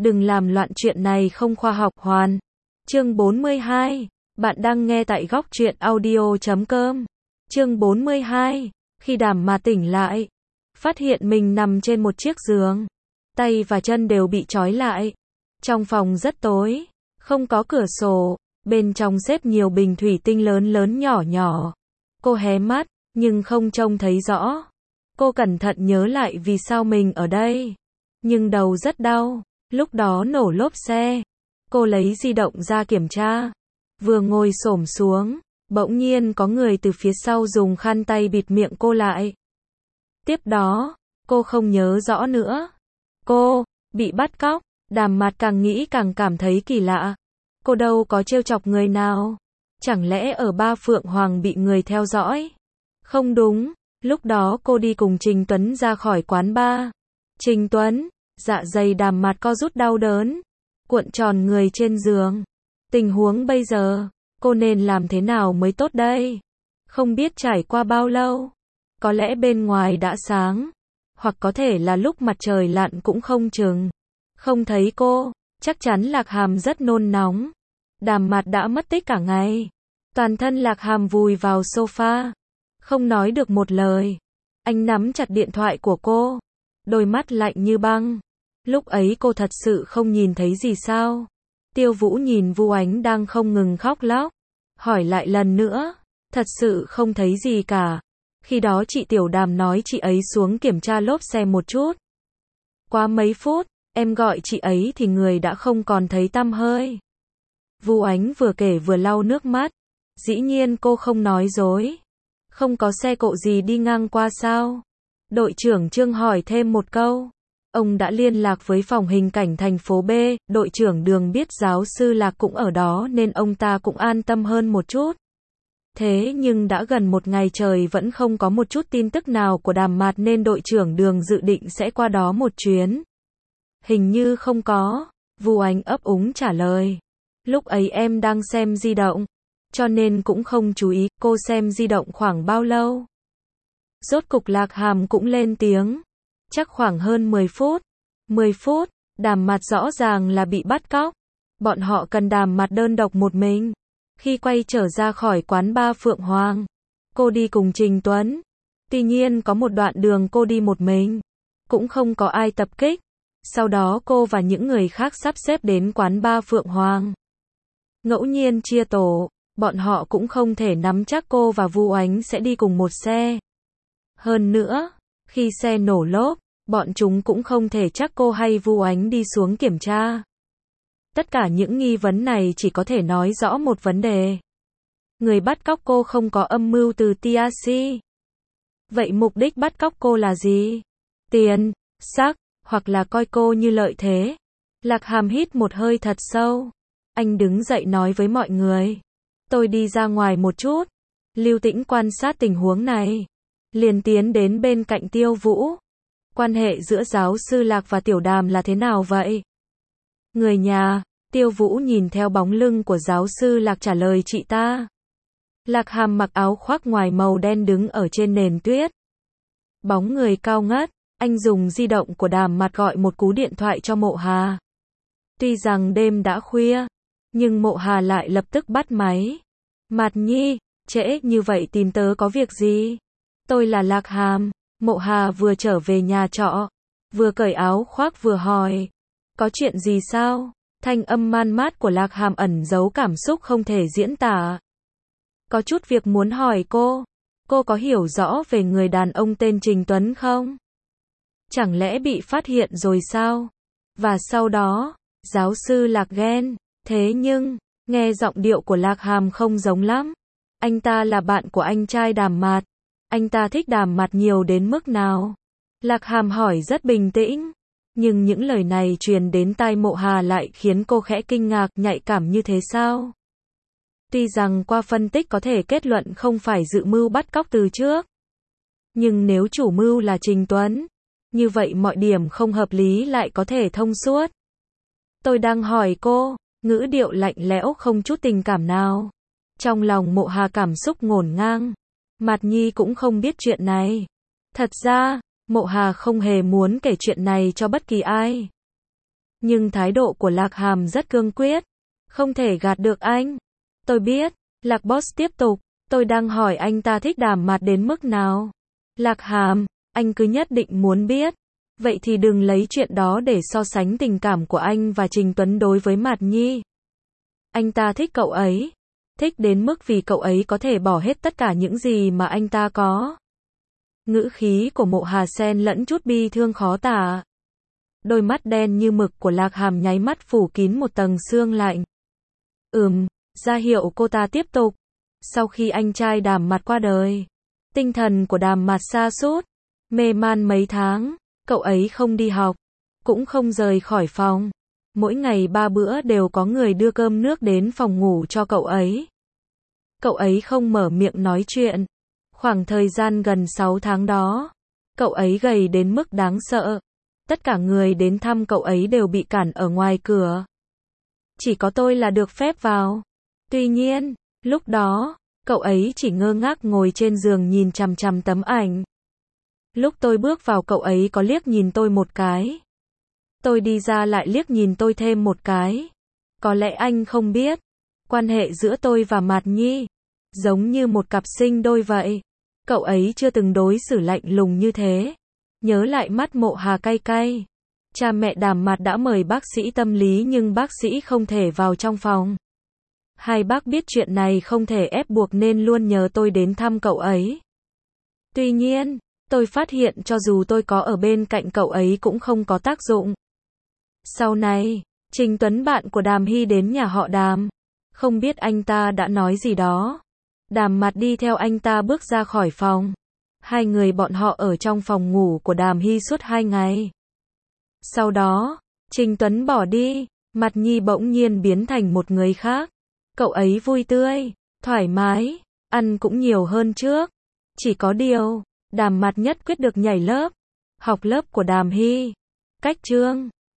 Đừng làm loạn, chuyện này không khoa học hoàn. Chương 42. Bạn đang nghe tại góc truyện audio.com. Chương 42. Khi Đàm Mạt tỉnh lại, phát hiện mình nằm trên một chiếc giường. Tay và chân đều bị trói lại. Trong phòng rất tối, không có cửa sổ, bên trong xếp nhiều bình thủy tinh lớn lớn nhỏ nhỏ. Cô hé mắt, nhưng không trông thấy rõ. Cô cẩn thận nhớ lại vì sao mình ở đây. Nhưng đầu rất đau, lúc đó nổ lốp xe. Cô lấy di động ra kiểm tra. Vừa ngồi xổm xuống, bỗng nhiên có người từ phía sau dùng khăn tay bịt miệng cô lại. Tiếp đó, cô không nhớ rõ nữa. Cô bị bắt cóc. Đàm Mạt càng nghĩ càng cảm thấy kỳ lạ. Cô đâu có trêu chọc người nào. Chẳng lẽ ở Ba Phượng Hoàng bị người theo dõi? Không đúng, lúc đó cô đi cùng Trình Tuấn ra khỏi quán bar. Trình Tuấn, dạ dày Đàm Mạt co rút đau đớn, cuộn tròn người trên giường. Tình huống bây giờ, cô nên làm thế nào mới tốt đây? Không biết trải qua bao lâu. Có lẽ bên ngoài đã sáng, hoặc có thể là lúc mặt trời lặn cũng không chừng. Không thấy cô, chắc chắn Lạc Hàm rất nôn nóng. Đàm Mạt đã mất tích cả ngày. Toàn thân Lạc Hàm vùi vào sofa, không nói được một lời. Anh nắm chặt điện thoại của cô, đôi mắt lạnh như băng. Lúc ấy cô thật sự không nhìn thấy gì sao? Tiêu Vũ nhìn Vu Ánh đang không ngừng khóc lóc, hỏi lại lần nữa, thật sự không thấy gì cả. Khi đó chị Tiểu Đàm nói chị ấy xuống kiểm tra lốp xe một chút. Qua mấy phút, em gọi chị ấy thì người đã không còn thấy tăm hơi. Vu Ánh vừa kể vừa lau nước mắt. Dĩ nhiên cô không nói dối. Không có xe cộ gì đi ngang qua sao? Đội trưởng Trương hỏi thêm một câu. Ông đã liên lạc với phòng hình cảnh thành phố B, đội trưởng Đường biết giáo sư Lạc cũng ở đó nên ông ta cũng an tâm hơn một chút. Thế nhưng đã gần một ngày trời vẫn không có một chút tin tức nào của Đàm Mạt nên đội trưởng Đường dự định sẽ qua đó một chuyến. Hình như không có, Vu Ánh ấp úng trả lời. Lúc ấy em đang xem di động, cho nên cũng không chú ý. Cô xem di động khoảng bao lâu? Rốt cục Lạc Hàm cũng lên tiếng. Chắc khoảng hơn 10 phút. 10 phút, Đàm Mạt rõ ràng là bị bắt cóc. Bọn họ cần Đàm Mạt đơn độc một mình. Khi quay trở ra khỏi quán bar Phượng Hoàng, cô đi cùng Trình Tuấn. Tuy nhiên có một đoạn đường cô đi một mình, cũng không có ai tập kích. Sau đó cô và những người khác sắp xếp đến quán bar Phượng Hoàng. Ngẫu nhiên chia tổ, bọn họ cũng không thể nắm chắc cô và Vu Ánh sẽ đi cùng một xe. Hơn nữa, khi xe nổ lốp, bọn chúng cũng không thể chắc cô hay Vu Ánh đi xuống kiểm tra. Tất cả những nghi vấn này chỉ có thể nói rõ một vấn đề. Người bắt cóc cô không có âm mưu từ TRC. Vậy mục đích bắt cóc cô là gì? Tiền, sắc, hoặc là coi cô như lợi thế? Lạc Hàm hít một hơi thật sâu. Anh đứng dậy nói với mọi người. Tôi đi ra ngoài một chút. Lưu Tĩnh quan sát tình huống này. Liền tiến đến bên cạnh Tiêu Vũ. Quan hệ giữa giáo sư Lạc và Tiểu Đàm là thế nào vậy? Người nhà, Tiêu Vũ nhìn theo bóng lưng của giáo sư Lạc trả lời chị ta. Lạc Hàm mặc áo khoác ngoài màu đen đứng ở trên nền tuyết. Bóng người cao ngất, anh dùng di động của Đàm Mạt gọi một cú điện thoại cho Mộ Hà. Tuy rằng đêm đã khuya, nhưng Mộ Hà lại lập tức bắt máy. Mạt Nhi, trễ như vậy tìm tớ có việc gì? Tôi là Lạc Hàm. Mộ Hà vừa trở về nhà trọ, vừa cởi áo khoác vừa hỏi. Có chuyện gì sao? Thanh âm man mát của Lạc Hàm ẩn giấu cảm xúc không thể diễn tả. Có chút việc muốn hỏi cô. Cô có hiểu rõ về người đàn ông tên Trình Tuấn không? Chẳng lẽ bị phát hiện rồi sao? Và sau đó, giáo sư Lạc ghen. Thế nhưng, nghe giọng điệu của Lạc Hàm không giống lắm. Anh ta là bạn của anh trai Đàm Mạt. Anh ta thích Đàm Mạt nhiều đến mức nào? Lạc Hàm hỏi rất bình tĩnh. Nhưng những lời này truyền đến tai Mộ Hà lại khiến cô khẽ kinh ngạc, nhạy cảm như thế sao? Tuy rằng qua phân tích có thể kết luận không phải dự mưu bắt cóc từ trước. Nhưng nếu chủ mưu là Trình Tuấn, như vậy mọi điểm không hợp lý lại có thể thông suốt. Tôi đang hỏi cô, ngữ điệu lạnh lẽo không chút tình cảm nào. Trong lòng Mộ Hà cảm xúc ngổn ngang. Mạt Nhi cũng không biết chuyện này. Thật ra, Mộ Hà không hề muốn kể chuyện này cho bất kỳ ai. Nhưng thái độ của Lạc Hàm rất cương quyết. Không thể gạt được anh. Tôi biết. Lạc Boss tiếp tục. Tôi đang hỏi anh ta thích Đàm Mạt đến mức nào. Lạc Hàm, anh cứ nhất định muốn biết. Vậy thì đừng lấy chuyện đó để so sánh tình cảm của anh và Trình Tuấn đối với Mạt Nhi. Anh ta thích cậu ấy. Thích đến mức vì cậu ấy có thể bỏ hết tất cả những gì mà anh ta có. Ngữ khí của Mộ Hà xen lẫn chút bi thương khó tả. Đôi mắt đen như mực của Lạc Hàm nháy mắt phủ kín một tầng sương lạnh. Ra hiệu cô ta tiếp tục. Sau khi anh trai Đàm Mạt qua đời, tinh thần của Đàm Mạt sa sút, mê man mấy tháng, cậu ấy không đi học, cũng không rời khỏi phòng. Mỗi ngày 3 bữa đều có người đưa cơm nước đến phòng ngủ cho cậu ấy. Cậu ấy không mở miệng nói chuyện. Khoảng thời gian gần 6 tháng đó, cậu ấy gầy đến mức đáng sợ. Tất cả người đến thăm cậu ấy đều bị cản ở ngoài cửa. Chỉ có tôi là được phép vào. Tuy nhiên, lúc đó, cậu ấy chỉ ngơ ngác ngồi trên giường nhìn chằm chằm tấm ảnh. Lúc tôi bước vào cậu ấy có liếc nhìn tôi một cái. Tôi đi ra lại liếc nhìn tôi thêm một cái. Có lẽ anh không biết, quan hệ giữa tôi và Mạt Nhi giống như một cặp sinh đôi vậy. Cậu ấy chưa từng đối xử lạnh lùng như thế. Nhớ lại mắt Mộ Hà cay cay. Cha mẹ Đàm Mạt đã mời bác sĩ tâm lý nhưng bác sĩ không thể vào trong phòng. Hai bác biết chuyện này không thể ép buộc nên luôn nhờ tôi đến thăm cậu ấy. Tuy nhiên, tôi phát hiện cho dù tôi có ở bên cạnh cậu ấy cũng không có tác dụng. Sau này, Trình Tuấn bạn của Đàm Hy đến nhà họ Đàm. Không biết anh ta đã nói gì đó. Đàm Mạt đi theo anh ta bước ra khỏi phòng. Hai người bọn họ ở trong phòng ngủ của Đàm Hy suốt 2 ngày. Sau đó, Trình Tuấn bỏ đi, Mạt Nhi bỗng nhiên biến thành một người khác. Cậu ấy vui tươi, thoải mái, ăn cũng nhiều hơn trước. Chỉ có điều, Đàm Mạt nhất quyết được nhảy lớp, học lớp của Đàm Hy. Cách chương